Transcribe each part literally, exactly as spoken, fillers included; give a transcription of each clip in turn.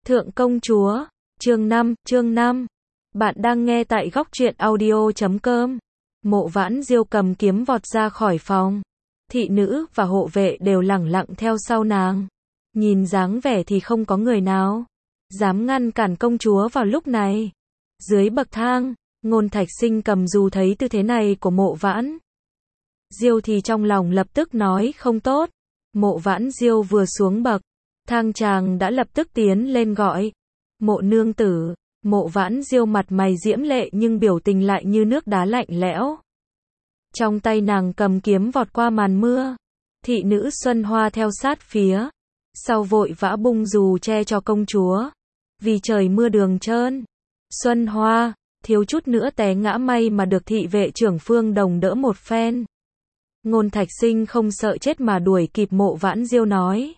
Thượng công chúa, chương năm, chương năm. Bạn đang nghe tại góc truyện audio chấm com. Mộ Vãn Diêu cầm kiếm vọt ra khỏi phòng. Thị nữ và hộ vệ đều lẳng lặng theo sau nàng. Nhìn dáng vẻ thì không có người nào dám ngăn cản công chúa vào lúc này. Dưới bậc thang, Ngôn Thạch Sinh cầm dù thấy tư thế này của Mộ Vãn Diêu thì trong lòng lập tức nói không tốt. Mộ Vãn Diêu vừa xuống bậc thang, chàng đã lập tức tiến lên gọi Mộ nương tử. Mộ Vãn Diêu mặt mày diễm lệ nhưng biểu tình lại như nước đá lạnh lẽo. Trong tay nàng cầm kiếm vọt qua màn mưa. Thị nữ Xuân Hoa theo sát phía sau vội vã bung dù che cho công chúa. Vì trời mưa đường trơn, Xuân Hoa thiếu chút nữa té ngã, may mà được thị vệ trưởng Phương Đồng đỡ một phen. Ngôn Thạch Sinh không sợ chết mà đuổi kịp Mộ Vãn Diêu nói: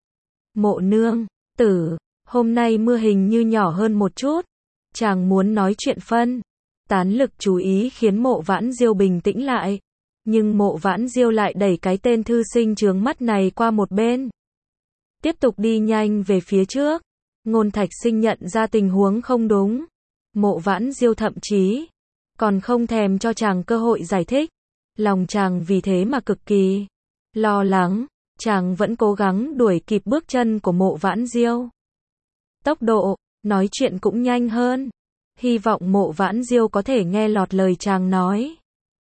Mộ nương tử, hôm nay mưa hình như nhỏ hơn một chút. Chàng muốn nói chuyện phân tán lực chú ý khiến Mộ Vãn Diêu bình tĩnh lại. Nhưng Mộ Vãn Diêu lại đẩy cái tên thư sinh chướng mắt này qua một bên, tiếp tục đi nhanh về phía trước. Ngôn Thạch Sinh nhận ra tình huống không đúng. Mộ Vãn Diêu thậm chí còn không thèm cho chàng cơ hội giải thích. Lòng chàng vì thế mà cực kỳ lo lắng. Chàng vẫn cố gắng đuổi kịp bước chân của Mộ Vãn Diêu. Tốc độ nói chuyện cũng nhanh hơn. Hy vọng Mộ Vãn Diêu có thể nghe lọt lời chàng nói.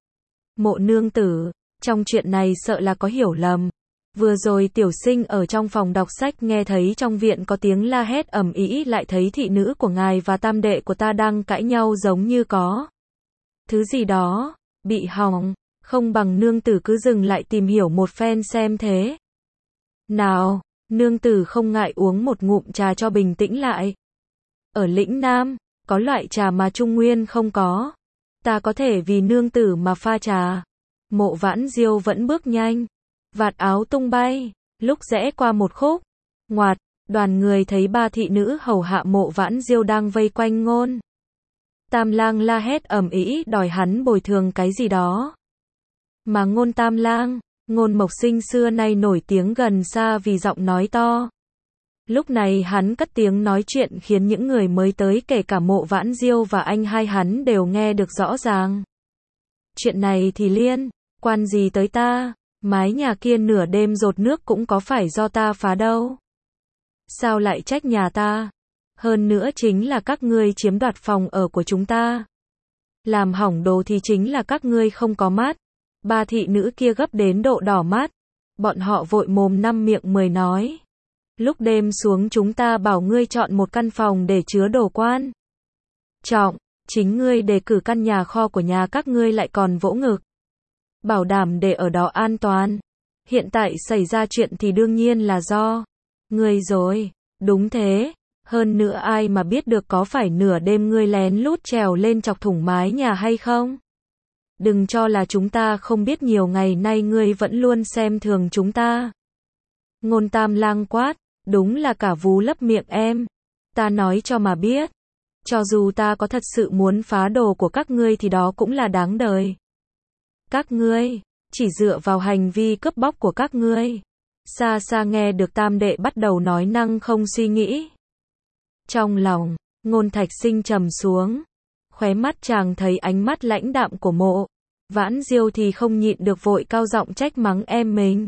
Mộ nương tử, trong chuyện này sợ là có hiểu lầm. Vừa rồi tiểu sinh ở trong phòng đọc sách nghe thấy trong viện có tiếng la hét ầm ĩ, lại thấy thị nữ của ngài và tam đệ của ta đang cãi nhau, giống như có thứ gì đó bị hỏng. Không bằng nương tử cứ dừng lại tìm hiểu một phen xem thế nào. Nương tử không ngại uống một ngụm trà cho bình tĩnh lại. Ở lĩnh Nam, có loại trà mà Trung Nguyên không có. Ta có thể vì nương tử mà pha trà. Mộ Vãn Diêu vẫn bước nhanh. Vạt áo tung bay. Lúc rẽ qua một khúc ngoặt, đoàn người thấy ba thị nữ hầu hạ Mộ Vãn Diêu đang vây quanh Ngôn Tam Lang la hét ầm ĩ đòi hắn bồi thường cái gì đó. Mà Ngôn Tam Lang, Ngôn Mộc Sinh xưa nay nổi tiếng gần xa vì giọng nói to. Lúc này hắn cất tiếng nói chuyện khiến những người mới tới, kể cả Mộ Vãn Diêu và anh hai hắn, đều nghe được rõ ràng. Chuyện này thì liên quan gì tới ta? Mái nhà kia nửa đêm dột nước cũng có phải do ta phá đâu. Sao lại trách nhà ta? Hơn nữa chính là các ngươi chiếm đoạt phòng ở của chúng ta. Làm hỏng đồ thì chính là các ngươi không có mắt. Ba thị nữ kia gấp đến độ đỏ mắt. Bọn họ vội mồm năm miệng mười nói: Lúc đêm xuống chúng ta bảo ngươi chọn một căn phòng để chứa đồ quan trọng. Chính ngươi đề cử căn nhà kho của nhà các ngươi lại còn vỗ ngực bảo đảm để ở đó an toàn. Hiện tại xảy ra chuyện thì đương nhiên là do ngươi rồi. Đúng thế. Hơn nữa ai mà biết được có phải nửa đêm ngươi lén lút trèo lên chọc thủng mái nhà hay không? Đừng cho là chúng ta không biết, nhiều ngày nay ngươi vẫn luôn xem thường chúng ta. Ngôn Tam Lang quát: Đúng là cả vú lấp miệng em. Ta nói cho mà biết, cho dù ta có thật sự muốn phá đồ của các ngươi thì đó cũng là đáng đời. Các ngươi chỉ dựa vào hành vi cướp bóc của các ngươi. Xa xa nghe được tam đệ bắt đầu nói năng không suy nghĩ. Trong lòng Ngôn Thạch Sinh trầm xuống. Khóe mắt chàng thấy ánh mắt lãnh đạm của Mộ Vãn Diêu thì không nhịn được vội cao giọng trách mắng em mình.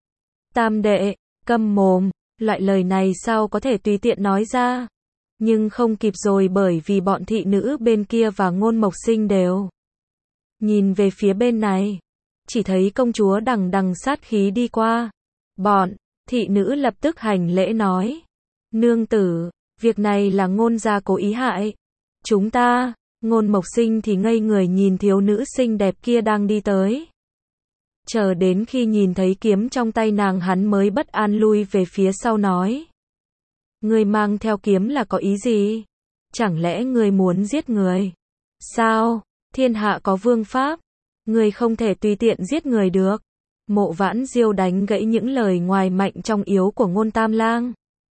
Tam đệ, câm mồm. Loại lời này sao có thể tùy tiện nói ra. Nhưng không kịp rồi, bởi vì bọn thị nữ bên kia và Ngôn Mộc Sinh đều nhìn về phía bên này. Chỉ thấy công chúa đằng đằng sát khí đi qua. Bọn thị nữ lập tức hành lễ nói: Nương tử, việc này là Ngôn gia cố ý hại chúng ta. Ngôn Mộc Sinh thì ngây người nhìn thiếu nữ xinh đẹp kia đang đi tới. Chờ đến khi nhìn thấy kiếm trong tay nàng, hắn mới bất an lui về phía sau nói: Ngươi mang theo kiếm là có ý gì? Chẳng lẽ ngươi muốn giết người? Sao? Thiên hạ có vương pháp, ngươi không thể tùy tiện giết người được. Mộ Vãn Diêu đánh gãy những lời ngoài mạnh trong yếu của Ngôn Tam Lang.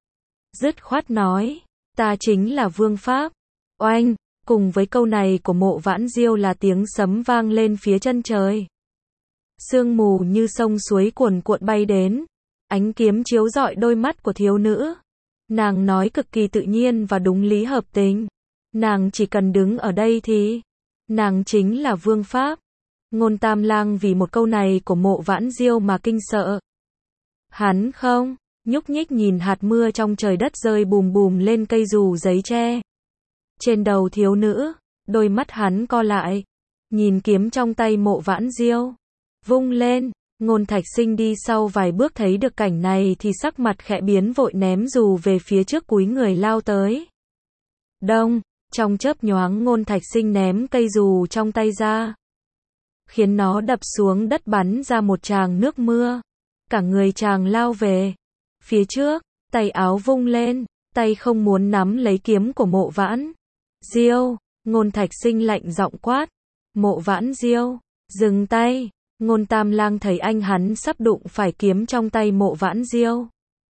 Dứt khoát nói: Ta chính là vương pháp. Oanh! Cùng với câu này của Mộ Vãn Diêu là tiếng sấm vang lên phía chân trời. Sương mù như sông suối cuồn cuộn bay đến. Ánh kiếm chiếu rọi đôi mắt của thiếu nữ. Nàng nói cực kỳ tự nhiên và đúng lý hợp tình. Nàng chỉ cần đứng ở đây thì, nàng chính là vương pháp. Ngôn Tam Lang vì một câu này của Mộ Vãn Diêu mà kinh sợ. Hắn không nhúc nhích nhìn hạt mưa trong trời đất rơi bùm bùm lên cây dù giấy tre. Trên đầu thiếu nữ, đôi mắt hắn co lại, nhìn kiếm trong tay Mộ Vãn Diêu, vung lên. Ngôn Thạch Sinh đi sau vài bước thấy được cảnh này thì sắc mặt khẽ biến, vội ném dù về phía trước, cúi người lao tới. Đông, trong chớp nhoáng Ngôn Thạch Sinh ném cây dù trong tay ra, khiến nó đập xuống đất, bắn ra một tràng nước mưa. Cả người chàng lao về phía trước, tay áo vung lên, tay không muốn nắm lấy kiếm của Mộ Vãn Diêu. Ngôn Thạch Sinh lạnh giọng quát, Mộ Vãn Diêu, dừng tay. Ngôn Tam Lang thấy anh hắn sắp đụng phải kiếm trong tay Mộ Vãn Diêu,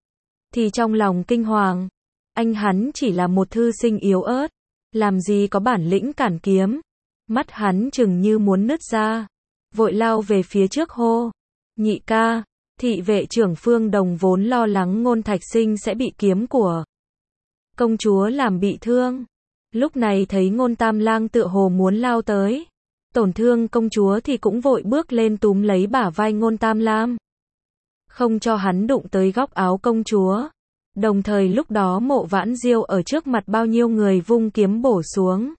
thì trong lòng kinh hoàng. Anh hắn chỉ là một thư sinh yếu ớt, làm gì có bản lĩnh cản kiếm. Mắt hắn chừng như muốn nứt ra, vội lao về phía trước hô, nhị ca. Thị vệ trưởng Phương Đồng vốn lo lắng Ngôn Thạch Sinh sẽ bị kiếm của công chúa làm bị thương, lúc này thấy Ngôn Tam Lang tựa hồ muốn lao tới tổn thương công chúa thì cũng vội bước lên túm lấy bả vai Ngôn Tam Lang, không cho hắn đụng tới góc áo công chúa. Đồng thời lúc đó Mộ Vãn Diêu ở trước mặt bao nhiêu người vung kiếm bổ xuống.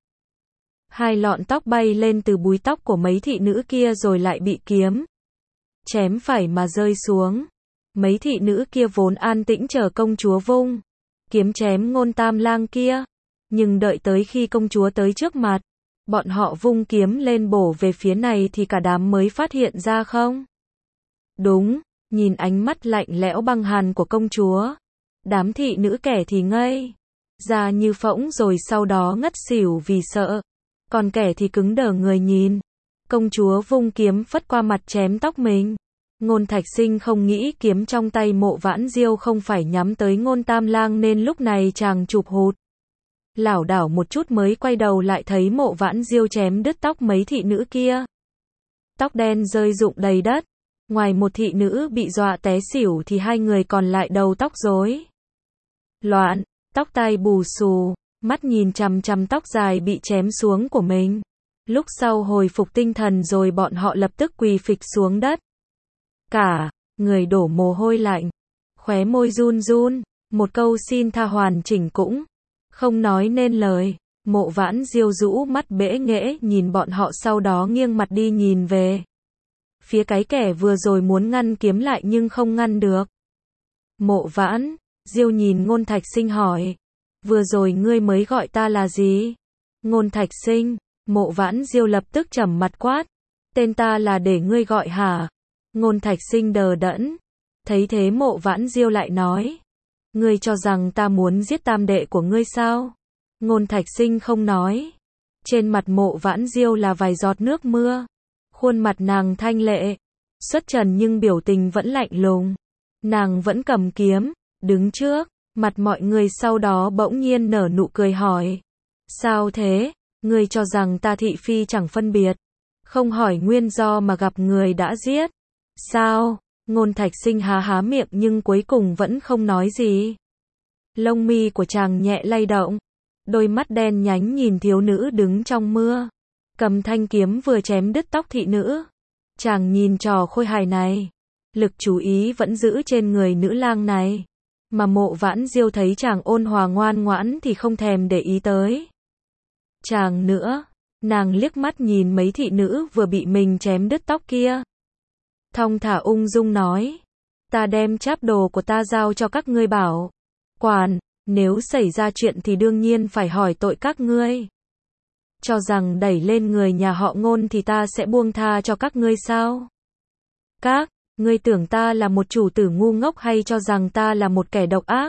Hai lọn tóc bay lên từ búi tóc của mấy thị nữ kia rồi lại bị kiếm chém phải mà rơi xuống. Mấy thị nữ kia vốn an tĩnh chờ công chúa vung kiếm chém Ngôn Tam Lang kia, nhưng đợi tới khi công chúa tới trước mặt, bọn họ vung kiếm lên bổ về phía này thì cả đám mới phát hiện ra không đúng. Nhìn ánh mắt lạnh lẽo băng hàn của công chúa, đám thị nữ kẻ thì ngây ra như phỗng rồi sau đó ngất xỉu vì sợ, còn kẻ thì cứng đờ người nhìn. Công chúa vung kiếm phất qua mặt chém tóc mình. Ngôn Thạch Sinh không nghĩ kiếm trong tay Mộ Vãn Diêu không phải nhắm tới Ngôn Tam Lang nên lúc này chàng chụp hụt, lảo đảo một chút mới quay đầu lại thấy Mộ Vãn Diêu chém đứt tóc mấy thị nữ kia. Tóc đen rơi rụng đầy đất. Ngoài một thị nữ bị dọa té xỉu thì hai người còn lại đầu tóc rối loạn, tóc tai bù xù, mắt nhìn chằm chằm tóc dài bị chém xuống của mình. Lúc sau hồi phục tinh thần rồi bọn họ lập tức quỳ phịch xuống đất. Cả người đổ mồ hôi lạnh, khóe môi run run, một câu xin tha hoàn chỉnh cũng không nói nên lời. Mộ Vãn Diêu rũ mắt bẽ nghễ nhìn bọn họ, sau đó nghiêng mặt đi nhìn về phía cái kẻ vừa rồi muốn ngăn kiếm lại nhưng không ngăn được. Mộ Vãn Diêu nhìn Ngôn Thạch Sinh hỏi, vừa rồi ngươi mới gọi ta là gì? Ngôn Thạch Sinh. Mộ Vãn Diêu lập tức trầm mặt quát, tên ta là để ngươi gọi hả? Ngôn Thạch Sinh đờ đẫn. Thấy thế Mộ Vãn Diêu lại nói, ngươi cho rằng ta muốn giết tam đệ của ngươi sao? Ngôn Thạch Sinh không nói. Trên mặt Mộ Vãn Diêu là vài giọt nước mưa. Khuôn mặt nàng thanh lệ, xuất trần nhưng biểu tình vẫn lạnh lùng. Nàng vẫn cầm kiếm, đứng trước mặt mọi người, sau đó bỗng nhiên nở nụ cười hỏi, sao thế? Ngươi cho rằng ta thị phi chẳng phân biệt, không hỏi nguyên do mà gặp người đã giết sao? Ngôn Thạch Sinh há há miệng nhưng cuối cùng vẫn không nói gì. Lông mi của chàng nhẹ lay động, đôi mắt đen nhánh nhìn thiếu nữ đứng trong mưa, cầm thanh kiếm vừa chém đứt tóc thị nữ. Chàng nhìn trò khôi hài này, lực chú ý vẫn giữ trên người nữ lang này, mà Mộ Vãn Diêu thấy chàng ôn hòa ngoan ngoãn thì không thèm để ý tới chàng nữa. Nàng liếc mắt nhìn mấy thị nữ vừa bị mình chém đứt tóc kia, thong thả ung dung nói, ta đem cháp đồ của ta giao cho các ngươi bảo quản, nếu xảy ra chuyện thì đương nhiên phải hỏi tội các ngươi. Cho rằng đẩy lên người nhà họ Ngôn thì ta sẽ buông tha cho các ngươi sao? Các ngươi tưởng ta là một chủ tử ngu ngốc hay cho rằng ta là một kẻ độc ác,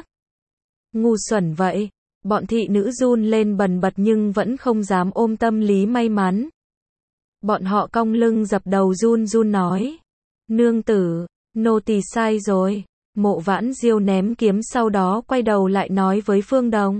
ngu xuẩn vậy? Bọn thị nữ run lên bần bật nhưng vẫn không dám ôm tâm lý may mắn. Bọn họ cong lưng dập đầu run run nói, nương tử, nô tỳ sai rồi. Mộ Vãn Diêu ném kiếm sau đó quay đầu lại nói với Phương Đồng,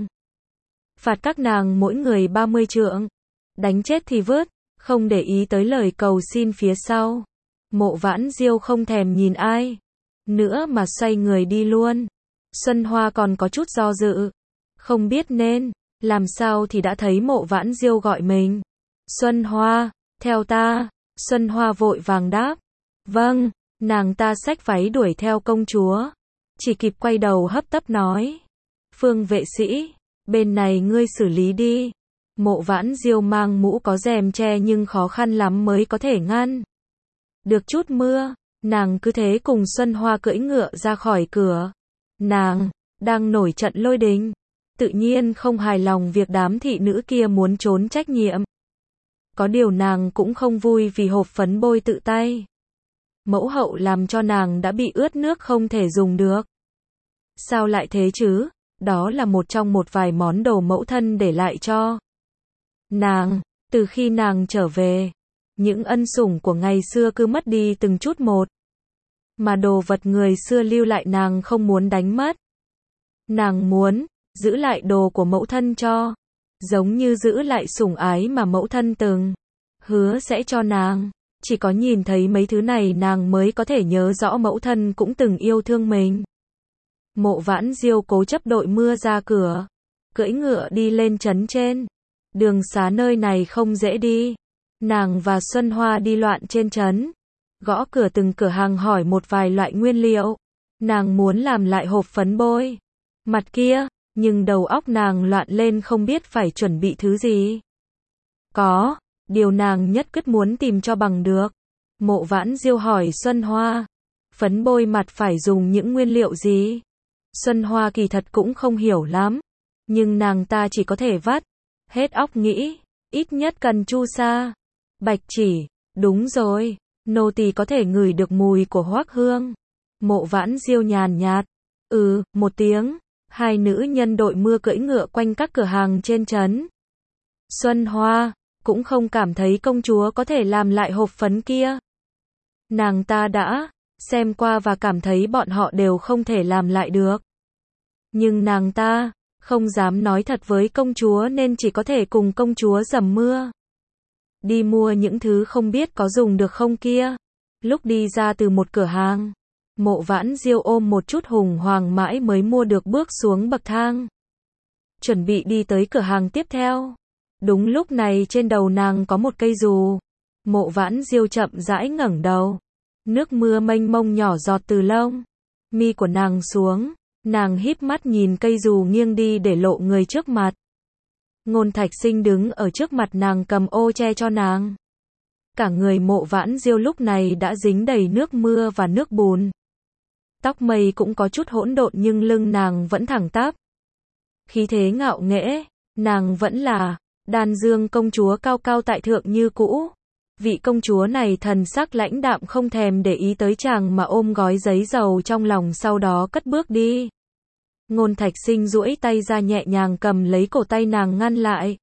phạt các nàng mỗi người ba mươi trượng, đánh chết thì vứt, không để ý tới lời cầu xin phía sau. Mộ Vãn Diêu không thèm nhìn ai nữa mà xoay người đi luôn. Xuân Hoa còn có chút do dự. Không biết nên làm sao thì đã thấy Mộ Vãn Diêu gọi mình. Xuân Hoa, theo ta. Xuân Hoa vội vàng đáp. Vâng, nàng ta xách váy đuổi theo công chúa. Chỉ kịp quay đầu hấp tấp nói. Phương vệ sĩ, bên này ngươi xử lý đi. Mộ Vãn Diêu mang mũ có rèm che nhưng khó khăn lắm mới có thể ngăn được chút mưa. Nàng cứ thế cùng Xuân Hoa cưỡi ngựa ra khỏi cửa. Nàng đang nổi trận lôi đình, tự nhiên không hài lòng việc đám thị nữ kia muốn trốn trách nhiệm. Có điều nàng cũng không vui vì hộp phấn bôi tự tay mẫu hậu làm cho nàng đã bị ướt nước không thể dùng được. Sao lại thế chứ? Đó là một trong một vài món đồ mẫu thân để lại cho nàng. Từ khi nàng trở về, những ân sủng của ngày xưa cứ mất đi từng chút một. Mà đồ vật người xưa lưu lại nàng không muốn đánh mất. Nàng muốn giữ lại đồ của mẫu thân cho, giống như giữ lại sủng ái mà mẫu thân từng hứa sẽ cho nàng. Chỉ có nhìn thấy mấy thứ này nàng mới có thể nhớ rõ mẫu thân cũng từng yêu thương mình. Mộ Vãn Diêu cố chấp đội mưa ra cửa, cưỡi ngựa đi lên trấn trên. Đường xá nơi này không dễ đi. Nàng và Xuân Hoa đi loạn trên trấn, gõ cửa từng cửa hàng hỏi một vài loại nguyên liệu. Nàng muốn làm lại hộp phấn bôi. Mặt kia, nhưng đầu óc nàng loạn lên không biết phải chuẩn bị thứ gì. Có điều nàng nhất quyết muốn tìm cho bằng được. Mộ Vãn Diêu hỏi Xuân Hoa, phấn bôi mặt phải dùng những nguyên liệu gì? Xuân Hoa kỳ thật cũng không hiểu lắm, nhưng nàng ta chỉ có thể vắt hết óc nghĩ, ít nhất cần chu sa, bạch chỉ. Đúng rồi, nô tỳ có thể ngửi được mùi của hoắc hương. Mộ Vãn Diêu nhàn nhạt, ừ, một tiếng. Hai nữ nhân đội mưa cưỡi ngựa quanh các cửa hàng trên trấn. Xuân Hoa cũng không cảm thấy công chúa có thể làm lại hộp phấn kia. Nàng ta đã xem qua và cảm thấy bọn họ đều không thể làm lại được. Nhưng nàng ta không dám nói thật với công chúa nên chỉ có thể cùng công chúa dầm mưa. Đi mua những thứ không biết có dùng được không kia. Lúc đi ra từ một cửa hàng, Mộ Vãn Diêu ôm một chút hùng hoàng mãi mới mua được bước xuống bậc thang. Chuẩn bị đi tới cửa hàng tiếp theo. Đúng lúc này trên đầu nàng có một cây dù. Mộ Vãn Diêu chậm rãi ngẩng đầu. Nước mưa mênh mông nhỏ giọt từ lông mi của nàng xuống. Nàng híp mắt nhìn cây dù nghiêng đi để lộ người trước mặt. Ngôn Thạch Sinh đứng ở trước mặt nàng cầm ô che cho nàng. Cả người Mộ Vãn Diêu lúc này đã dính đầy nước mưa và nước bùn. Tóc mây cũng có chút hỗn độn nhưng lưng nàng vẫn thẳng tắp. Khí thế ngạo nghễ, nàng vẫn là Đan Dương công chúa cao cao tại thượng như cũ. Vị công chúa này thần sắc lãnh đạm không thèm để ý tới chàng mà ôm gói giấy dầu trong lòng sau đó cất bước đi. Ngôn Thạch Sinh duỗi tay ra nhẹ nhàng cầm lấy cổ tay nàng ngăn lại.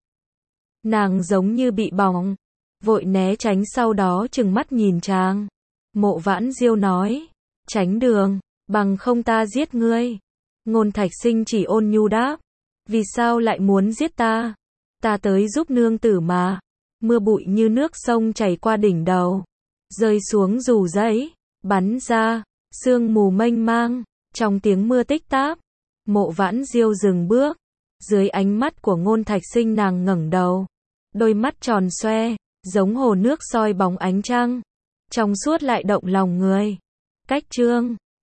Nàng giống như bị bỏng, vội né tránh sau đó trừng mắt nhìn chàng. Mộ Vãn Diêu nói, tránh đường, bằng không ta giết ngươi. Ngôn Thạch Sinh chỉ ôn nhu đáp, vì sao lại muốn giết ta? Ta tới giúp nương tử mà. Mưa bụi như nước sông chảy qua đỉnh đầu, rơi xuống dù giấy, bắn ra, sương mù mênh mang. Trong tiếng mưa tích táp, Mộ Vãn Diêu dừng bước. Dưới ánh mắt của Ngôn Thạch Sinh nàng ngẩng đầu, đôi mắt tròn xoe, giống hồ nước soi bóng ánh trăng, trong suốt lại động lòng người. Cách chương